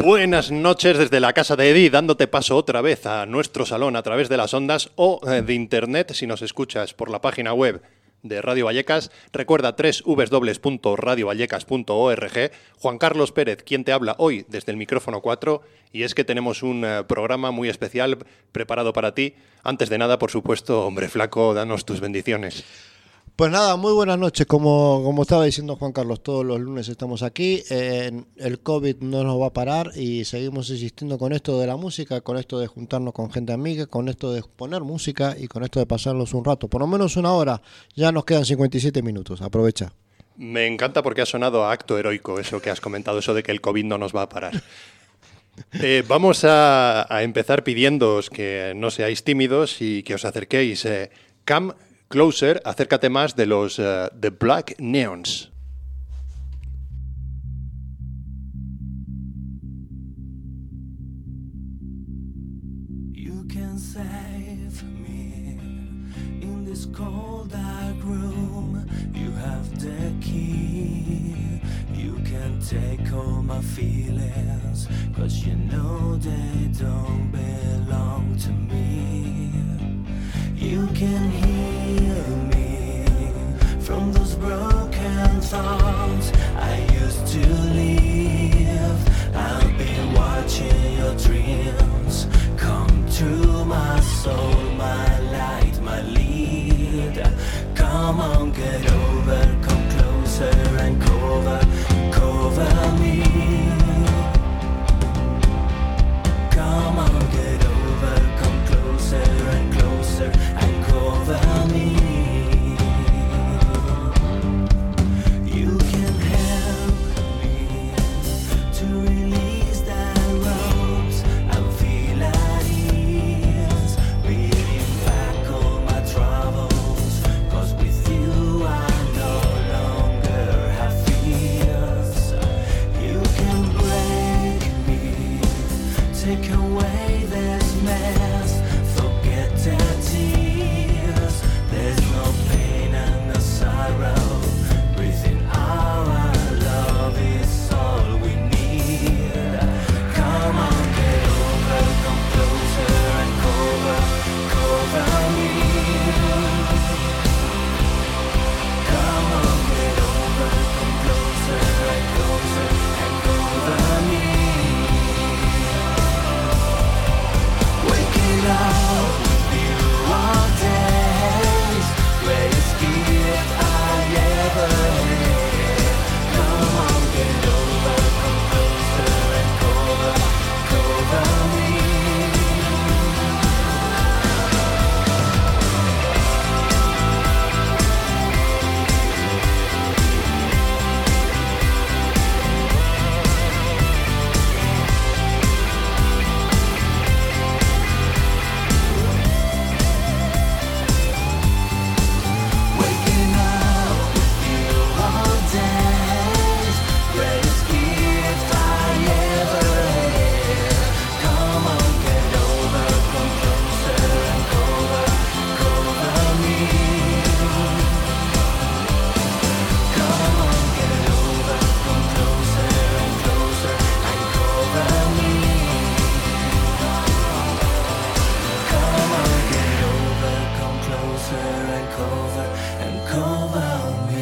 Buenas noches desde la casa de Eddie, dándote paso otra vez a nuestro salón a través de las ondas o de internet si nos escuchas por la página web de Radio Vallecas. Recuerda www.radiovallecas.org. Juan Carlos Pérez, quien te habla hoy desde el micrófono 4, y es que tenemos un programa muy especial preparado para ti. Antes de nada, por supuesto, hombre flaco, danos tus bendiciones. Pues nada, muy buenas noches. Como estaba diciendo Juan Carlos, todos los lunes estamos aquí. El COVID no nos va a parar y seguimos insistiendo con esto de la música, con esto de juntarnos con gente amiga, con esto de poner música y con esto de pasarnos un rato. Por lo menos una hora. Ya nos quedan 57 minutos. Aprovecha. Me encanta porque ha sonado a acto heroico eso que has comentado, eso de que el COVID no nos va a parar. Vamos a empezar pidiéndoos que no seáis tímidos y que os acerquéis. Come Closer, acércate más de los The Black Neons. You can save me in this cold dark room. You have the key. You can take all my feelings, 'cause you know they don't belong to me. You can heal me from those broken thoughts I used to live. I've been watching your dreams come true, my soul, my light, my lead. Come on, get over, come closer and cover me. Come on, get over, come closer and closer and cover me. You can help me to release the ropes and feel at ease, bringing back all my troubles, 'cause with you I no longer have fears. You can break me, take away this mess, forget the tears. There's no pain and no sorrow. Breathing our love is all we need. Come on, get over, come closer and cover me. Come on, get over, come closer and cover me. Waking up with you all days, greatest gift I ever had. Come on, get over, come closer and cover me. Waking up with you all days, greatest gift I ever had. Come on, get over, come closer and cover me. Come on, get over, come closer and cover me. Come on, get over, come closer and cover me.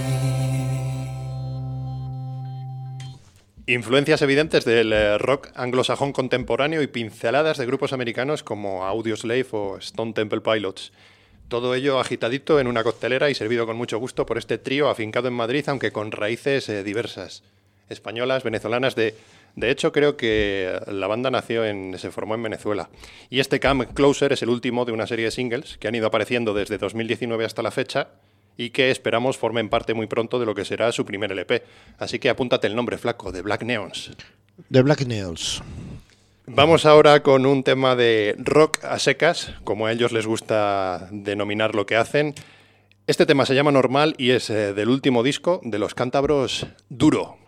Influencias evidentes del rock anglosajón contemporáneo y pinceladas de grupos americanos como Audioslave o Stone Temple Pilots. Todo ello agitadito en una coctelera y servido con mucho gusto por este trío afincado en Madrid, aunque con raíces diversas, españolas, venezolanas. De hecho, creo que la banda se formó en Venezuela. Y este Come Closer es el último de una serie de singles que han ido apareciendo desde 2019 hasta la fecha y que esperamos formen parte muy pronto de lo que será su primer LP. Así que apúntate el nombre, flaco, The Black Neons. The Black Neons. Vamos ahora con un tema de rock a secas, como a ellos les gusta denominar lo que hacen. Este tema se llama Normal y es del último disco de los cántabros Duro.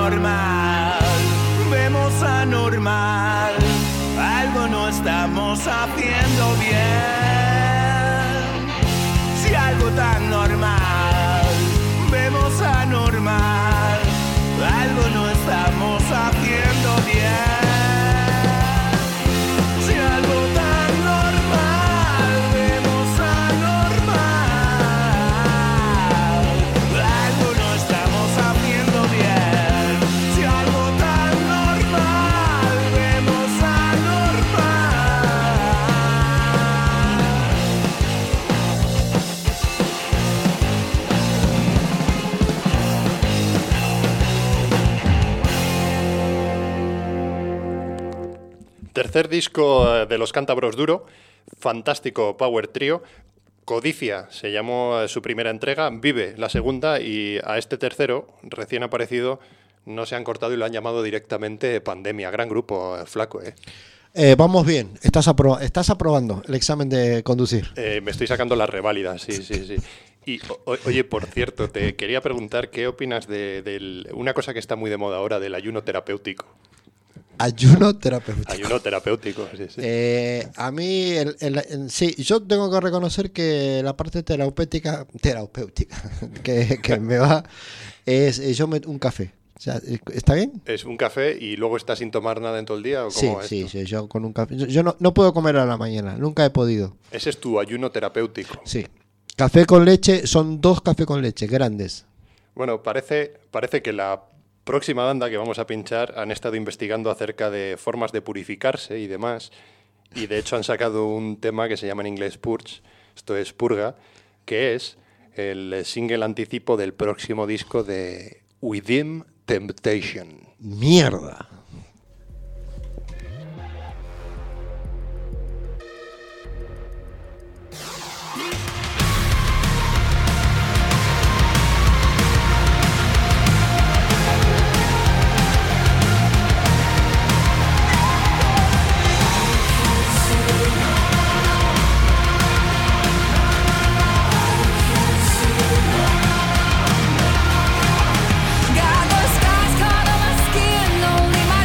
normal, vemos anormal, algo no estamos haciendo bien. Si algo tan normal, vemos anormal, algo no estamos haciendo bien. Si algo tan normal, vemos anormal, algo no estamos haciendo bien. Si algo tan normal, vemos anormal. Tercer disco de los Cántabros Duro, fantástico power trio. Codicia se llamó su primera entrega, Vive la segunda, y a este tercero, recién aparecido, no se han cortado y lo han llamado directamente Pandemia. Gran grupo, flaco, ¿eh? Vamos bien, estás aprobando el examen de conducir. Me estoy sacando las reválidas, sí. Y, oye, por cierto, te quería preguntar qué opinas de una cosa que está muy de moda ahora, del ayuno terapéutico. Ayuno terapéutico. Ayuno terapéutico, sí. A mí, sí, yo tengo que reconocer que la parte terapéutica que me va es yo un café. O sea, ¿está bien? ¿Es un café y luego estás sin tomar nada en todo el día? ¿O cómo Sí, yo con un café. Yo no puedo comer a la mañana, nunca he podido. Ese es tu ayuno terapéutico. Sí. Café con leche, son 2 cafés con leche, grandes. Bueno, parece que la próxima banda que vamos a pinchar han estado investigando acerca de formas de purificarse y demás, y de hecho han sacado un tema que se llama en inglés Purge, esto es Purga, que es el single anticipo del próximo disco de Within Temptation. ¡Mierda! Got the scars caught on my skin, only my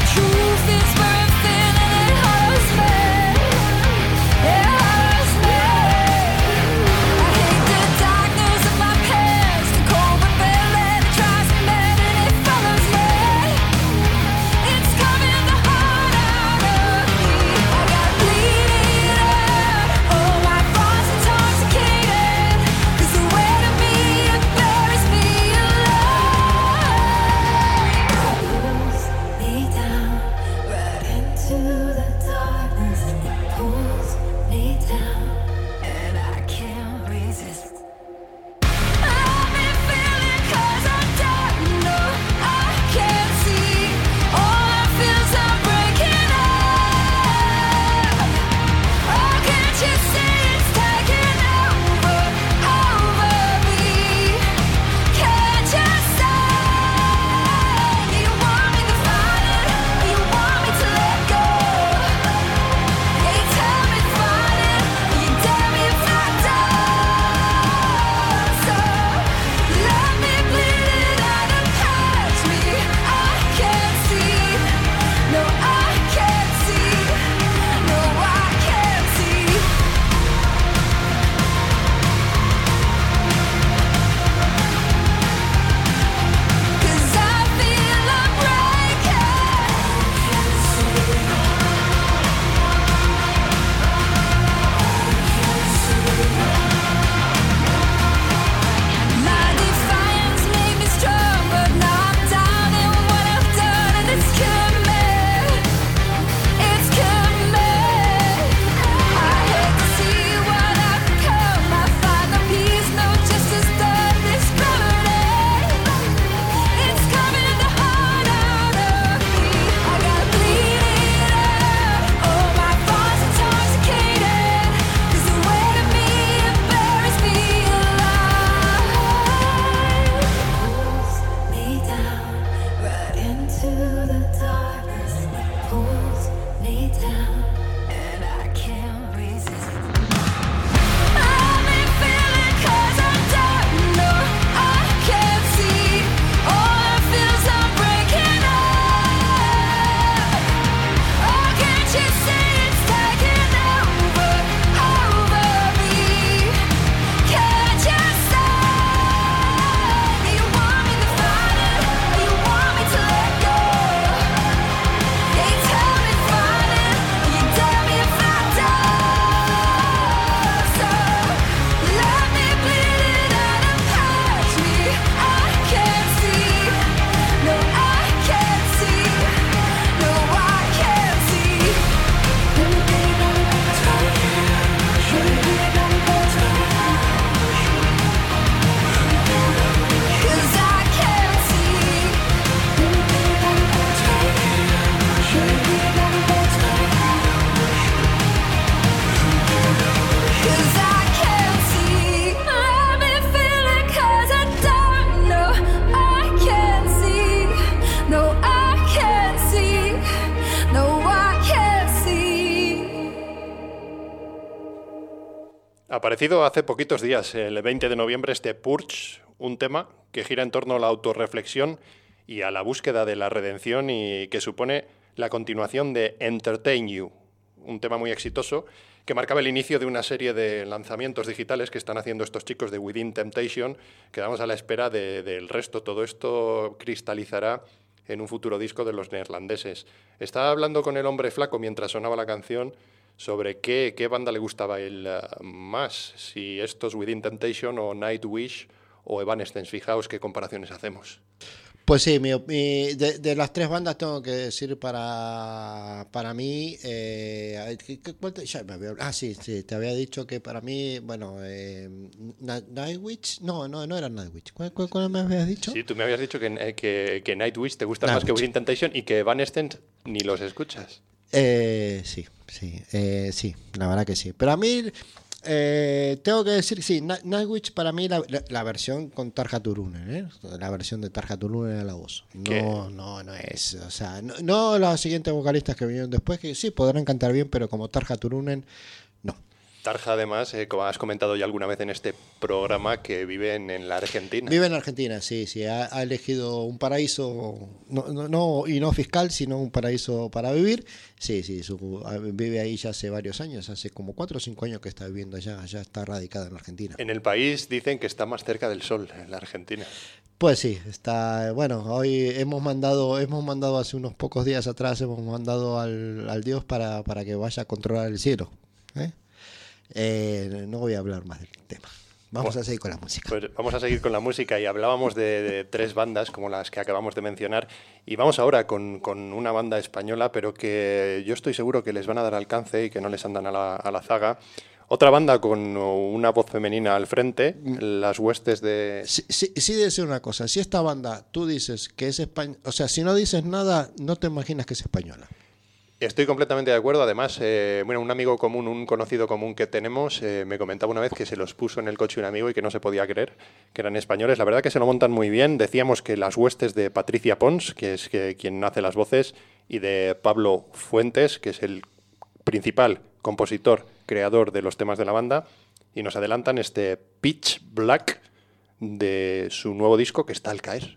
Aparecido hace poquitos días, el 20 de noviembre, este Purge, un tema que gira en torno a la autorreflexión y a la búsqueda de la redención y que supone la continuación de Entertain You, un tema muy exitoso que marcaba el inicio de una serie de lanzamientos digitales que están haciendo estos chicos de Within Temptation. Quedamos a la espera del resto. Todo esto cristalizará en un futuro disco de los neerlandeses. Estaba hablando con el hombre flaco mientras sonaba la canción sobre qué banda le gustaba a él más, si estos Within Temptation o Nightwish o Evanescence. Fijaos qué comparaciones hacemos. Pues sí, de las tres bandas tengo que decir para mí, sí, te había dicho que para mí, bueno, Nightwish, no era Nightwish. ¿Cuál me habías dicho? Sí, tú me habías dicho que Nightwish te gusta Nightwish. más que Within Temptation y que Evanescence ni los escuchas. Sí, la verdad que sí. Pero a mí, tengo que decir, sí, Nightwish para mí la versión con Tarja Turunen, la versión de Tarja Turunen a la voz. No es, o sea, no los siguientes vocalistas que vinieron después, que sí podrán cantar bien, pero como Tarja Turunen, no. Tarja, además, como has comentado ya alguna vez en este programa, que vive en la Argentina. Vive en Argentina, sí. Ha elegido un paraíso, no fiscal, sino un paraíso para vivir. Sí, vive ahí ya hace varios años, hace como 4 o 5 años que está viviendo allá, ya está radicada en Argentina. En el país dicen que está más cerca del sol, en la Argentina. Pues sí, está, bueno, hoy hemos mandado hace unos pocos días atrás, hemos mandado al Dios para que vaya a controlar el cielo, ¿eh? No voy a hablar más del tema. Vamos a seguir con la música. Pues vamos a seguir con la música y hablábamos de 3 bandas como las que acabamos de mencionar y vamos ahora con una banda española, pero que yo estoy seguro que les van a dar alcance y que no les andan a la zaga. Otra banda con una voz femenina al frente, Las Huestes de... Sí, decir una cosa, si esta banda tú dices que es española, o sea, si no dices nada, no te imaginas que es española. Estoy completamente de acuerdo. Además, un amigo común, un conocido común que tenemos, me comentaba una vez que se los puso en el coche un amigo y que no se podía creer que eran españoles. La verdad que se lo montan muy bien. Decíamos que Las Huestes de Patricia Pons, que es quien hace las voces, y de Pablo Fuentes, que es el principal compositor, creador de los temas de la banda, y nos adelantan este Pitch Black de su nuevo disco que está al caer.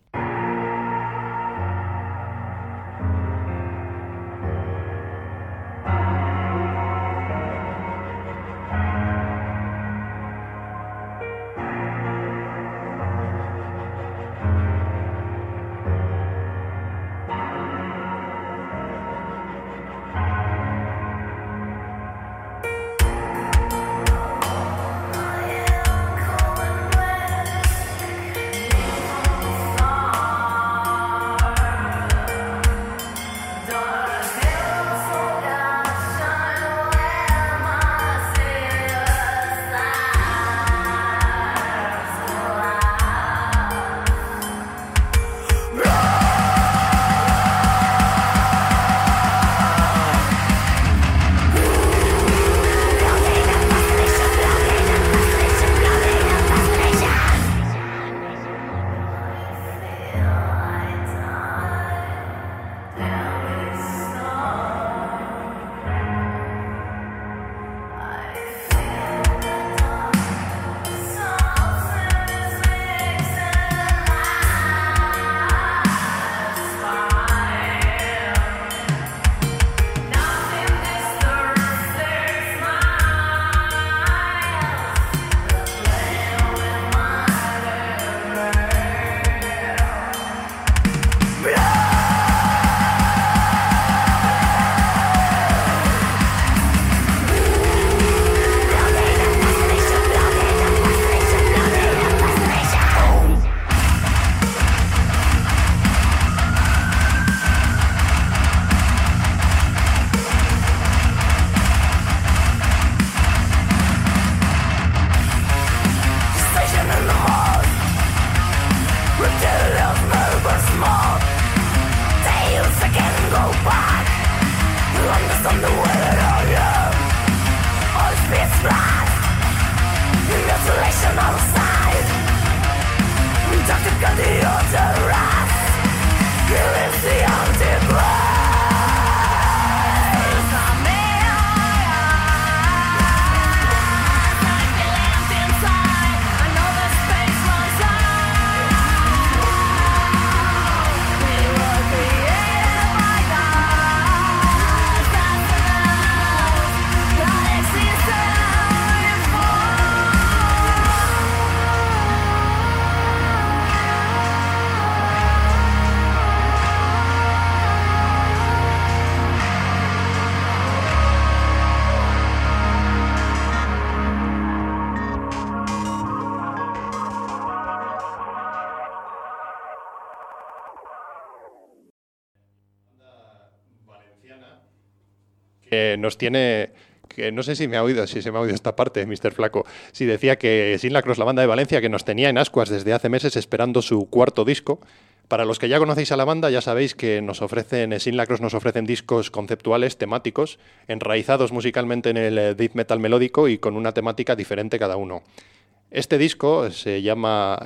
nos tiene... Que no sé si se me ha oído esta parte, Mr. Flaco. Si decía que Sin Lacros, la banda de Valencia, que nos tenía en ascuas desde hace meses esperando su cuarto disco. Para los que ya conocéis a la banda, ya sabéis que Sin Lacros nos ofrecen discos conceptuales, temáticos, enraizados musicalmente en el death metal melódico y con una temática diferente cada uno. Este disco se llama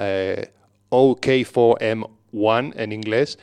OK4M1 en inglés,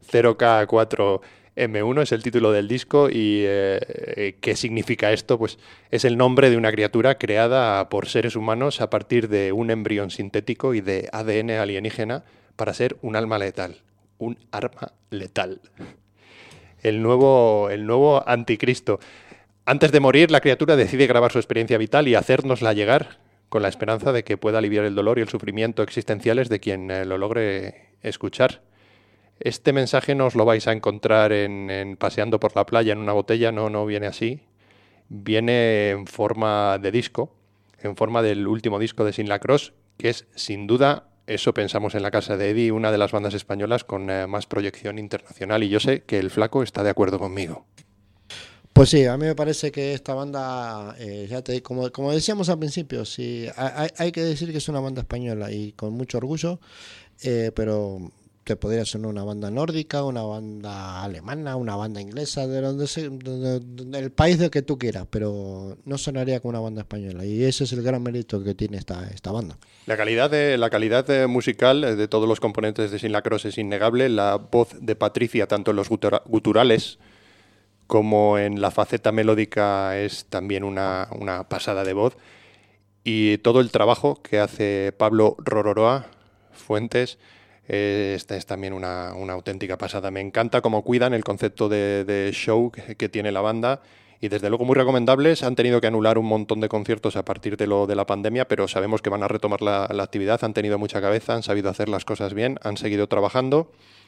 0K4M1 es el título del disco. Y ¿qué significa esto? Pues es el nombre de una criatura creada por seres humanos a partir de un embrión sintético y de ADN alienígena para ser un alma letal, un arma letal. El nuevo anticristo. Antes de morir, la criatura decide grabar su experiencia vital y hacérnosla llegar con la esperanza de que pueda aliviar el dolor y el sufrimiento existenciales de quien lo logre escuchar. Este mensaje no os lo vais a encontrar en Paseando por la playa en una botella, no viene así. Viene en forma de disco, en forma del último disco de Sin Lacros, que es, sin duda, eso pensamos en la casa de Eddie, una de las bandas españolas con más proyección internacional. Y yo sé que el Flaco está de acuerdo conmigo. Pues sí, a mí me parece que esta banda, como decíamos al principio, sí, hay que decir que es una banda española y con mucho orgullo, pero te podría sonar una banda nórdica, una banda alemana, una banda inglesa, del país de que tú quieras, pero no sonaría como una banda española, y ese es el gran mérito que tiene esta banda. La calidad musical de todos los componentes de Sin Lacros es innegable. La voz de Patricia, tanto en los guturales como en la faceta melódica, es también una pasada de voz. Y todo el trabajo que hace Pablo Rororoa Fuentes, esta es también una auténtica pasada. Me encanta cómo cuidan el concepto de show que tiene la banda, y desde luego muy recomendables. Han tenido que anular un montón de conciertos a partir de la pandemia, pero sabemos que van a retomar la actividad. Han tenido mucha cabeza, han sabido hacer las cosas bien, han seguido trabajando.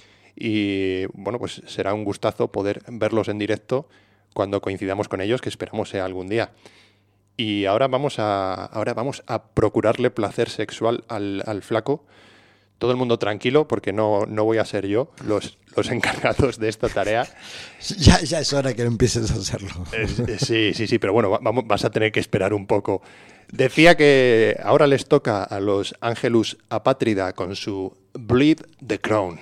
Y bueno, pues será un gustazo poder verlos en directo cuando coincidamos con ellos, que esperamos sea algún día. Y ahora vamos a procurarle placer sexual al Flaco. Todo el mundo tranquilo, porque no voy a ser yo los encargados de esta tarea. Ya es hora que empieces a hacerlo. Sí, pero bueno, vas a tener que esperar un poco. Decía que ahora les toca a los Angelus Apátrida con su Bleed the Crown.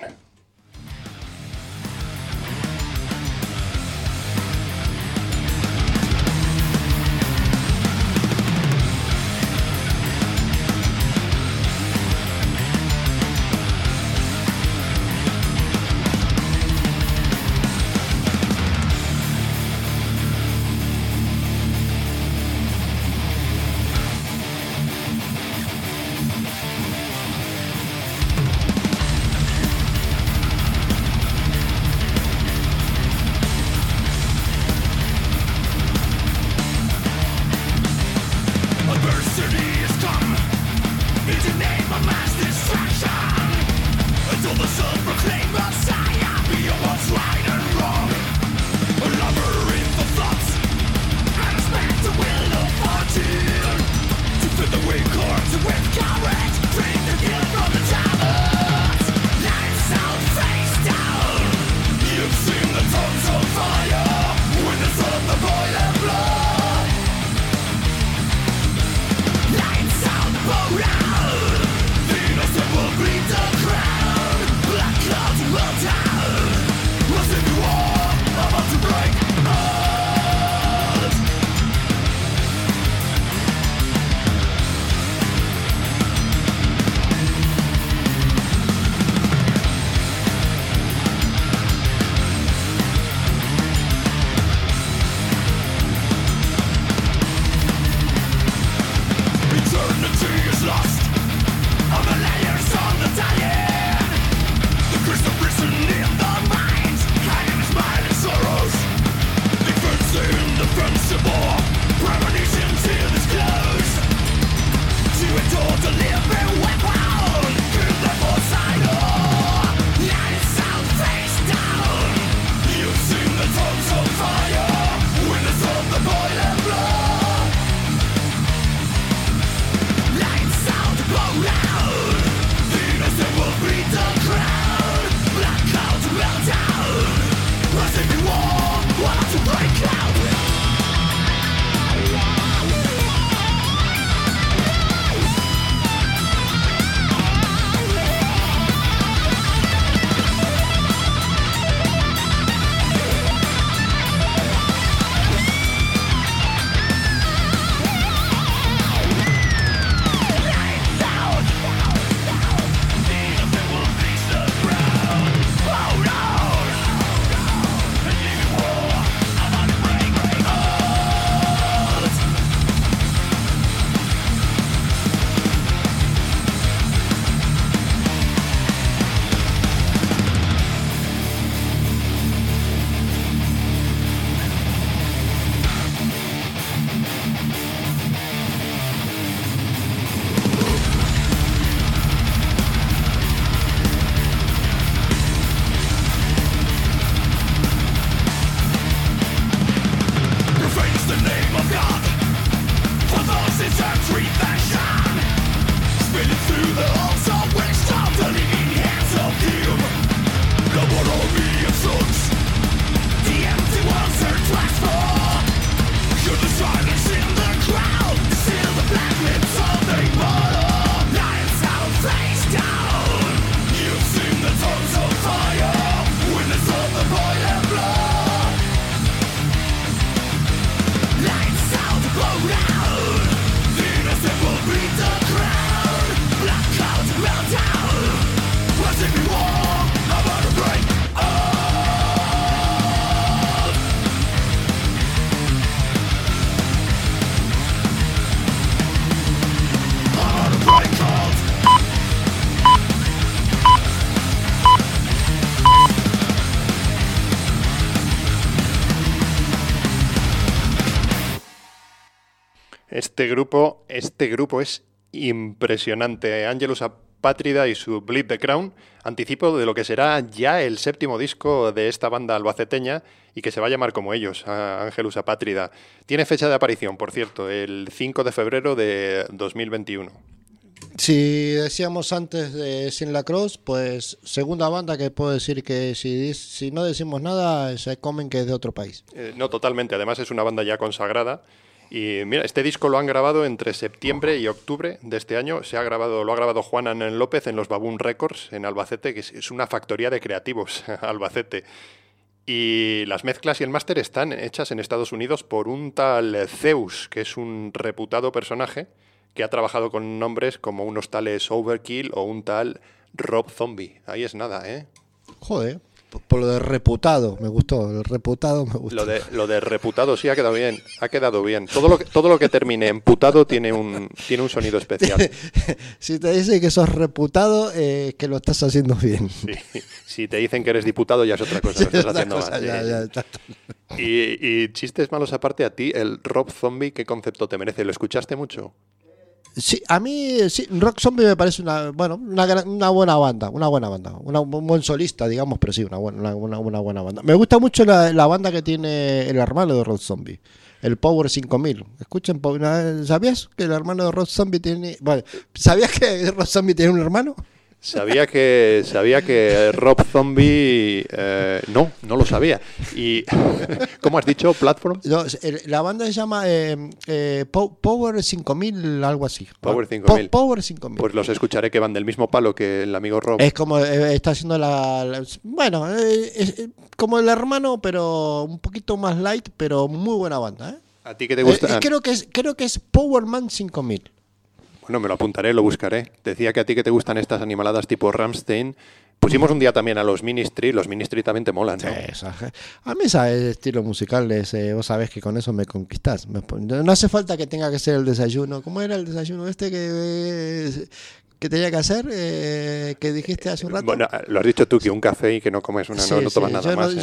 Este grupo es impresionante. Angelus Apátrida y su Bleed the Crown, anticipo de lo que será ya el 7º disco de esta banda albaceteña y que se va a llamar como ellos, Angelus Apátrida. Tiene fecha de aparición, por cierto, el 5 de febrero de 2021. Si decíamos antes de Sin la Cross, pues segunda banda que puedo decir que si no decimos nada, se comen que es de otro país. No, totalmente. Además es una banda ya consagrada. Y mira, este disco lo han grabado entre septiembre y octubre de este año. Lo ha grabado Juan Anel López en los Baboon Records en Albacete, que es una factoría de creativos, Albacete. Y las mezclas y el máster están hechas en Estados Unidos por un tal Zeus, que es un reputado personaje que ha trabajado con nombres como unos tales Overkill o un tal Rob Zombie. Ahí es nada, ¿eh? Joder, por lo de reputado, me gustó. El reputado me gustó. Lo de reputado sí ha quedado bien. Ha quedado bien. Todo lo que termine en putado tiene un sonido especial. Si te dicen que sos reputado, que lo estás haciendo bien. Sí. Si te dicen que eres diputado ya es otra cosa. Lo estás haciendo mal. Ya. Y chistes malos aparte, a ti, el Rob Zombie, ¿qué concepto te merece? ¿Lo escuchaste mucho? Sí, a mí sí, Rock Zombie me parece una buena banda, un buen solista, digamos, pero sí, una buena banda. Me gusta mucho la banda que tiene el hermano de Rock Zombie, el Power 5000. Escuchen, ¿sabías que el hermano de Rock Zombie tiene... Bueno, ¿sabías que Rock Zombie tiene un hermano? Sabía que Rob Zombie... no lo sabía. ¿Y cómo has dicho? ¿Platform? No, la banda se llama Power 5000, algo así. Power 5000. Power 5000. Pues los escucharé, que van del mismo palo que el amigo Rob. Es como está haciendo bueno, es como el hermano, pero un poquito más light, pero muy buena banda, ¿eh? ¿A ti qué te gusta? Creo que es Powerman 5000. Bueno, me lo apuntaré, lo buscaré. Decía que a ti que te gustan estas animaladas tipo Rammstein. Pusimos un día también a los Ministry también te molan, ¿no? Sí, a mí ese estilo musical, vos sabés que con eso me conquistás. No hace falta que tenga que ser el desayuno. ¿Cómo era el desayuno que tenía que hacer? Que dijiste hace un rato. Bueno, lo has dicho tú, que un café y que no comes no tomas nada más.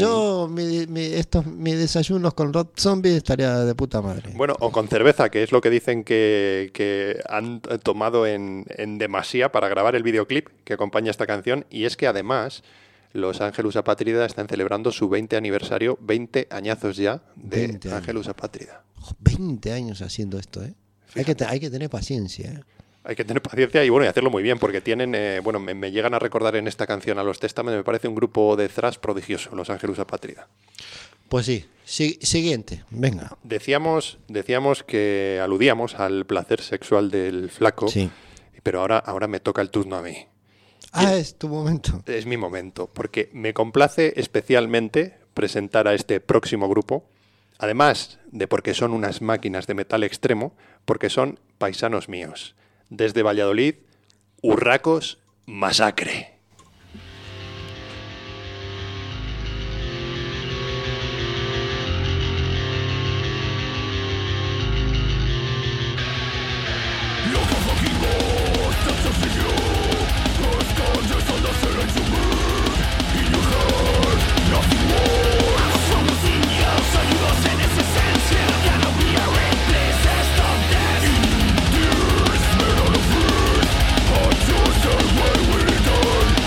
Mi desayunos con Rob Zombie estaría de puta madre. Bueno, o con cerveza, que es lo que dicen que han tomado en demasía para grabar el videoclip que acompaña esta canción. Y es que además los Angelus Apátrida están celebrando su 20 aniversario, 20 añazos ya de Angelus Apátrida. 20 años haciendo esto, ¿eh? Hay que tener paciencia, ¿eh? Hay que tener paciencia y hacerlo muy bien, porque tienen, me llegan a recordar en esta canción a los Testament, me parece un grupo de thrash prodigioso, los Angelus Apátrida. Pues sí, siguiente, venga. Decíamos que aludíamos al placer sexual del flaco, sí. Pero ahora me toca el turno a mí. Es tu momento. Es mi momento, porque me complace especialmente presentar a este próximo grupo, además de porque son unas máquinas de metal extremo, porque son paisanos míos. Desde Valladolid, Urracos Masacre. Just the way we done.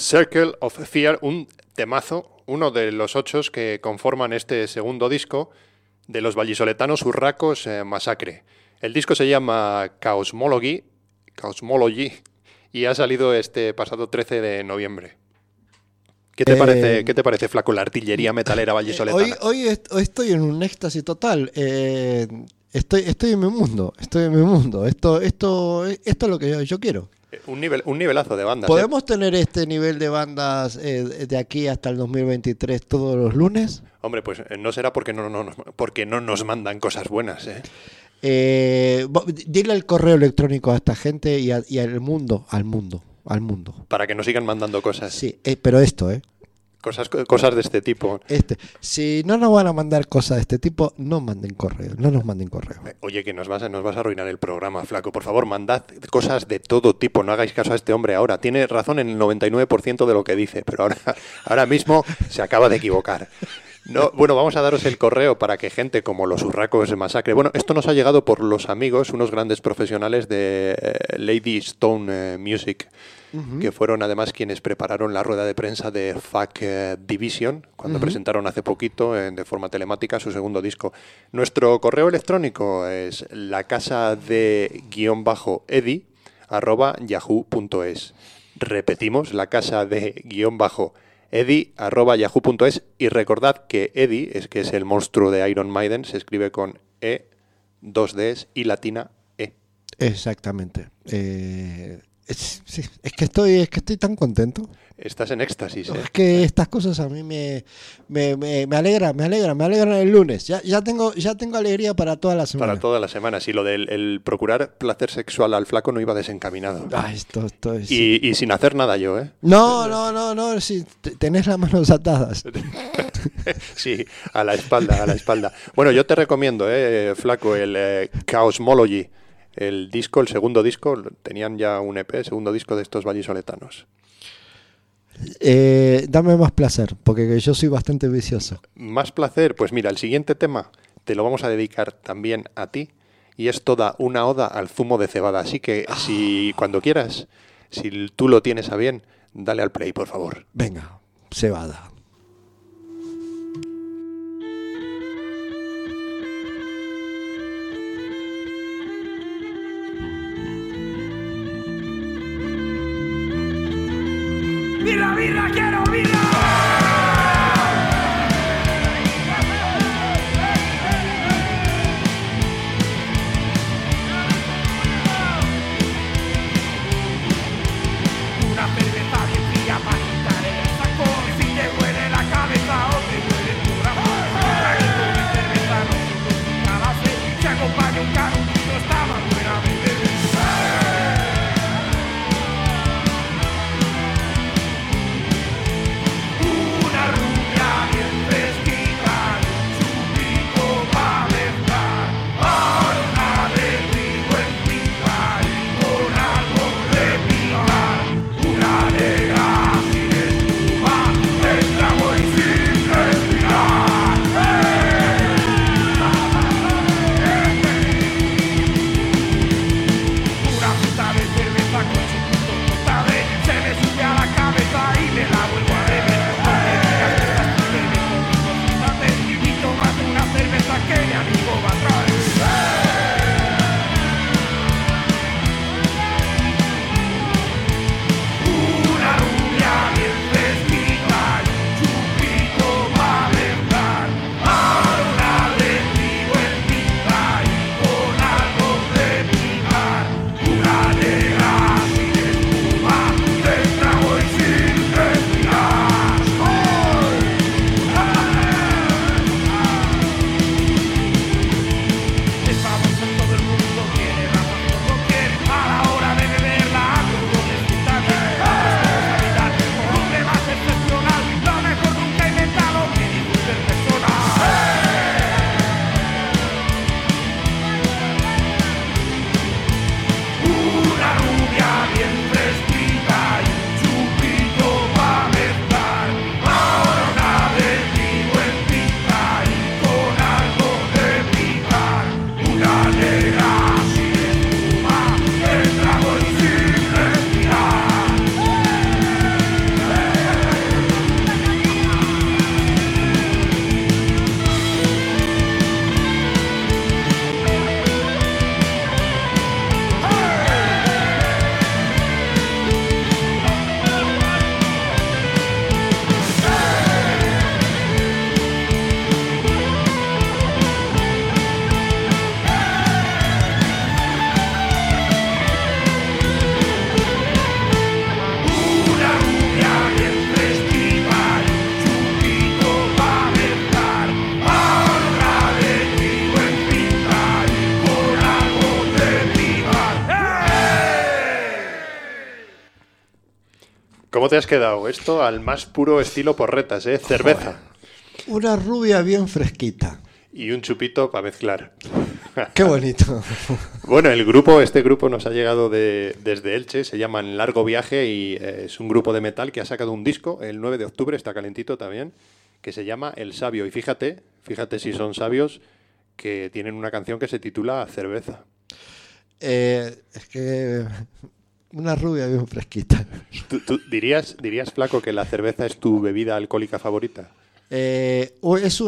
Circle of Fear, un temazo, uno de los 8 que conforman este segundo disco de los vallisoletanos Urracos Massacre. El disco se llama Cosmology y ha salido este pasado 13 de noviembre. ¿Qué te parece, Flaco, la artillería metalera vallisoletana? Hoy estoy en un éxtasis total. Estoy en mi mundo. Esto es lo que yo quiero. Un nivelazo de bandas. ¿Podemos tener este nivel de bandas de aquí hasta el 2023 todos los lunes? Hombre, pues no será porque no nos mandan cosas buenas, ¿eh? Dile el correo electrónico a esta gente y al mundo. Para que nos sigan mandando cosas. Sí, pero esto, Cosas de este tipo. Si no nos van a mandar cosas de este tipo, no nos manden correo. Oye, que nos vas a arruinar el programa, Flaco. Por favor, mandad cosas de todo tipo. No hagáis caso a este hombre ahora. Tiene razón en el 99% de lo que dice, pero ahora mismo se acaba de equivocar. No, bueno, vamos a daros el correo para que gente como los Urracos de Massacre... Bueno, esto nos ha llegado por los amigos, unos grandes profesionales de Lady Stone Music, que fueron además quienes prepararon la rueda de prensa de Fuck Division, cuando presentaron hace poquito de forma telemática su segundo disco. Nuestro correo electrónico es lacasade_edi@yahoo.es. Repetimos, lacasade_edi@yahoo.es, y recordad que Eddie, que es el monstruo de Iron Maiden, se escribe con E, 2 Ds y latina E. Exactamente. Es que estoy tan contento. Estás en éxtasis, ¿eh? Es que estas cosas a mí me alegran el lunes. Ya tengo alegría para toda la semana. Para toda la semana. Sí, lo del el procurar placer sexual al Flaco no iba desencaminado. Esto es... Y sin hacer nada yo, ¿eh? No, sí, tenés las manos atadas. Sí, a la espalda. Bueno, yo te recomiendo, Flaco, el Cosmology. El segundo disco, tenían ya un EP, segundo disco de estos vallisoletanos. Dame más placer, porque yo soy bastante vicioso. Más placer, pues mira, el siguiente tema te lo vamos a dedicar también a ti, y es toda una oda al zumo de cebada. Así que si cuando quieras, si tú lo tienes a bien, dale al play, por favor. Venga, cebada. ¡Birra, birra, quiero birra! Una cerveza bien fría para quitar el sacón. Si te duele la cabeza o te duele tu corazón, un traguito de cerveza no solo quita la sed, se acompaña un carutito, está más buena de beber. ¿Cómo te has quedado? Esto al más puro estilo porretas, ¿eh? Cerveza. Una rubia bien fresquita. Y un chupito para mezclar. Qué bonito. Bueno, este grupo nos ha llegado desde Elche, se llaman Largo Viaje y es un grupo de metal que ha sacado un disco el 9 de octubre, está calentito también, que se llama El Sabio. Y fíjate si son sabios, que tienen una canción que se titula Cerveza. Es que una rubia bien fresquita. ¿Tú dirías, Flaco, que la cerveza es tu bebida alcohólica favorita? Es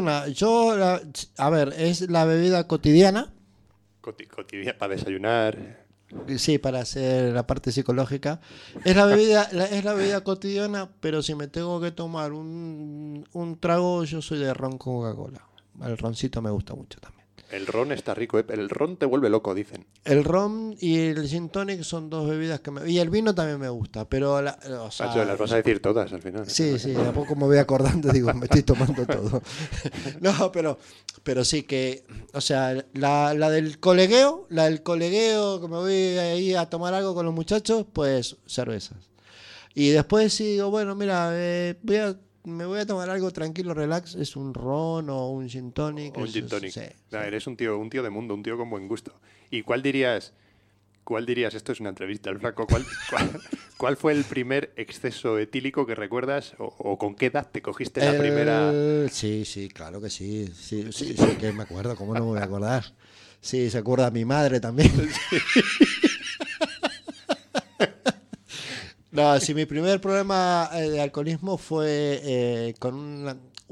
la bebida cotidiana. Cotidiana, para desayunar. Sí, para hacer la parte psicológica. Es la bebida cotidiana, pero si me tengo que tomar un trago, yo soy de ron con Coca-Cola. El roncito me gusta mucho también. El ron está rico, ¿eh? El ron te vuelve loco, dicen. El ron y el gin tonic son dos bebidas que y el vino también me gusta, pero Macho, las vas a decir todas al final. Sí, a poco me voy acordando, digo, me estoy tomando todo. No, pero sí que, o sea, la del colegueo, que me voy ahí a tomar algo con los muchachos, pues cervezas. Y después sí digo, bueno, mira, me voy a tomar algo tranquilo, relax, es un ron o un gin tonic. Un gin tonic. Sí. Eres un tío de mundo, un tío con buen gusto. ¿Y cuál dirías, esto es una entrevista al Flaco, cuál fue el primer exceso etílico que recuerdas o con qué edad te cogiste la primera? Sí, claro que sí, que me acuerdo, ¿cómo no me voy a acordar? Sí, se acuerda mi madre también. Sí. No, sí, mi primer problema de alcoholismo fue con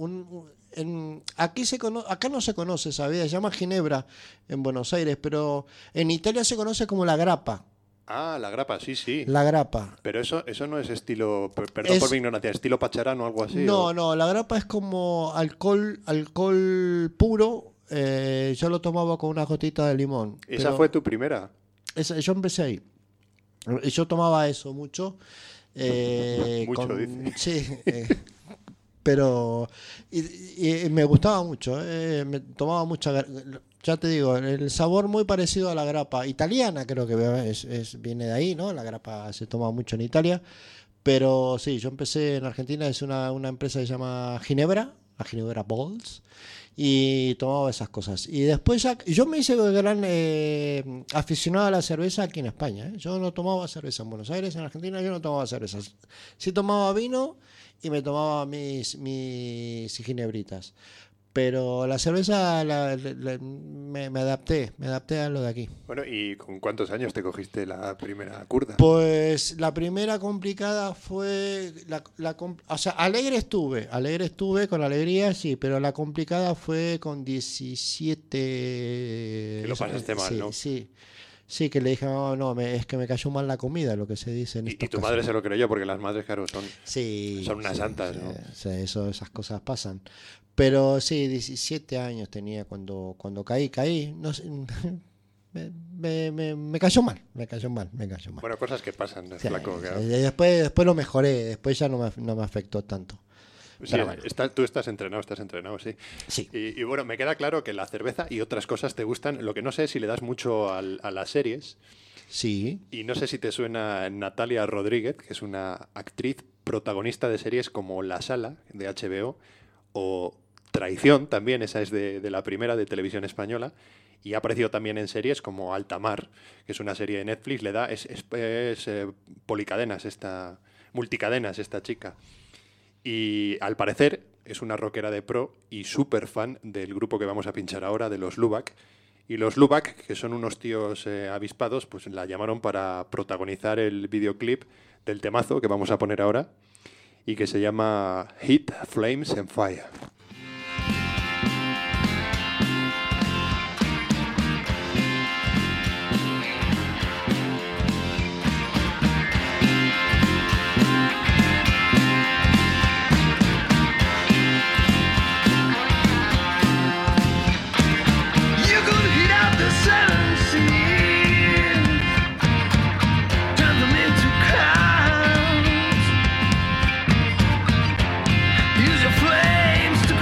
acá no se conoce esa bebida, se llama ginebra en Buenos Aires, pero en Italia se conoce como la grappa. Ah, la grappa, sí. La grappa. Pero eso no es estilo, perdón por mi ignorancia, estilo pacharán o algo así. No, la grappa es como alcohol puro. Yo lo tomaba con una gotita de limón. ¿Esa fue tu primera? Yo empecé ahí. Yo tomaba eso mucho. Dice. Sí, pero y me gustaba mucho. Me tomaba mucha. Ya te digo, el sabor muy parecido a la grappa italiana, creo que viene de ahí, ¿no? La grappa se toma mucho en Italia. Pero sí, yo empecé en Argentina, es una empresa que se llama Ginebra, la Ginebra Balls. Y tomaba esas cosas. Y después yo me hice gran aficionado a la cerveza aquí en España. Yo no tomaba cerveza en Buenos Aires, en Argentina yo no tomaba cerveza. Sí tomaba vino y me tomaba mis ginebritas. Pero la cerveza me adapté a lo de aquí. Bueno, ¿y con cuántos años te cogiste la primera curda? Pues la primera complicada fue, o sea, alegre estuve con alegría, sí, pero la complicada fue con 17. Que lo pasaste mal, sí, ¿no? Sí, que le dije, no, es que me cayó mal la comida, lo que se dice en estos Y tu casos. madre se lo creyó, porque las madres, claro, son unas santas, ¿no? Sí, esas cosas pasan. Pero sí, 17 años tenía cuando caí, no sé, me cayó mal. Bueno, cosas que pasan, sí, Flaco. Claro. Después lo mejoré, después ya no me afectó tanto. Sí, bueno. Tú estás entrenado, sí. Sí. Y bueno, me queda claro que la cerveza y otras cosas te gustan. Lo que no sé es si le das mucho a las series. Sí. Y no sé si te suena Natalia Rodríguez, que es una actriz protagonista de series como La Sala, de HBO, o Traición, también, esa es de la primera de Televisión Española, y ha aparecido también en series como Altamar, que es una serie de Netflix, es policadenas, multicadenas esta chica. Y al parecer es una rockera de pro y súper fan del grupo que vamos a pinchar ahora, de los Lubac. Y los Lubac, que son unos tíos avispados, pues la llamaron para protagonizar el videoclip del temazo que vamos a poner ahora y que se llama Heat, Flames and Fire. Use your flames to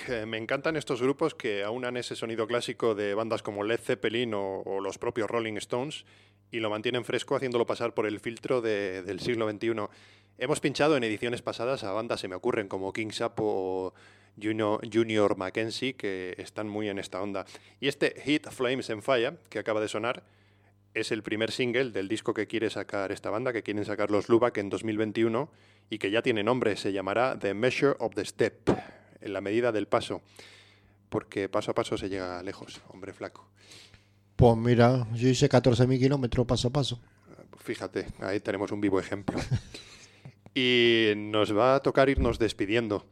Me encantan estos grupos que aunan ese sonido clásico de bandas como Led Zeppelin o los propios Rolling Stones y lo mantienen fresco haciéndolo pasar por el filtro del siglo XXI. Hemos pinchado en ediciones pasadas a bandas, se me ocurren, como Kings Up o Junior Mackenzie, que están muy en esta onda. Y este Hit Flames and Fire, que acaba de sonar, es el primer single del disco que quiere sacar esta banda, que quieren sacar los Lubac en 2021 y que ya tiene nombre, se llamará The Measure of the Step, en la medida del paso, porque paso a paso se llega lejos, hombre flaco. Pues mira, yo hice 14.000 kilómetros paso a paso. Fíjate, ahí tenemos un vivo ejemplo. Y nos va a tocar irnos despidiendo.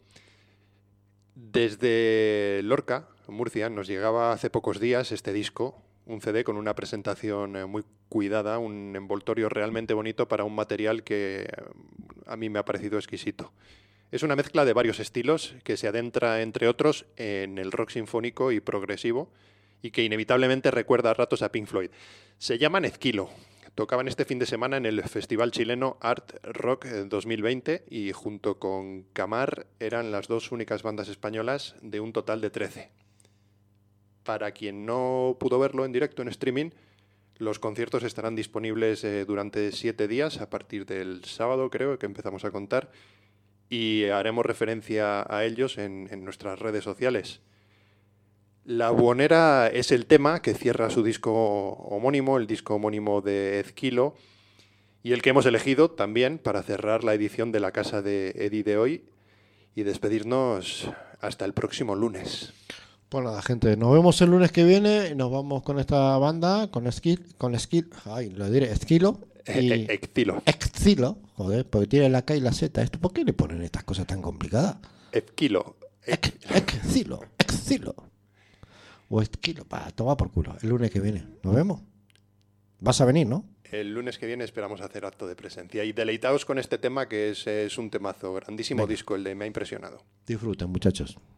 Desde Lorca, Murcia, nos llegaba hace pocos días este disco, un CD con una presentación muy cuidada, un envoltorio realmente bonito para un material que a mí me ha parecido exquisito. Es una mezcla de varios estilos que se adentra, entre otros, en el rock sinfónico y progresivo y que inevitablemente recuerda a ratos a Pink Floyd. Se llaman Ezquilo. Tocaban este fin de semana en el festival chileno Art Rock 2020 y junto con Camar eran las dos únicas bandas españolas de un total de 13. Para quien no pudo verlo en directo en streaming, los conciertos estarán disponibles durante 7 días, a partir del sábado creo que empezamos a contar, y haremos referencia a ellos en nuestras redes sociales. La Buhonera es el tema que cierra su disco homónimo, el disco homónimo de Ezquilo, y el que hemos elegido también para cerrar la edición de La Casa de Eddie de hoy y despedirnos hasta el próximo lunes. Pues nada, gente, nos vemos el lunes que viene. Nos vamos con esta banda, con Ezquilo. Ay, lo diré, Ezquilo. Ezquilo. Ezquilo, joder, porque tiene la K y la Z. ¿Por qué le ponen estas cosas tan complicadas? Ezquilo. Ezquilo. O Ezquilo, para tomar por culo. El lunes que viene. Nos vemos. Vas a venir, ¿no? El lunes que viene esperamos hacer acto de presencia. Y deleitaos con este tema que es un temazo. Grandísimo disco, el de Me ha impresionado. Disfruten, muchachos.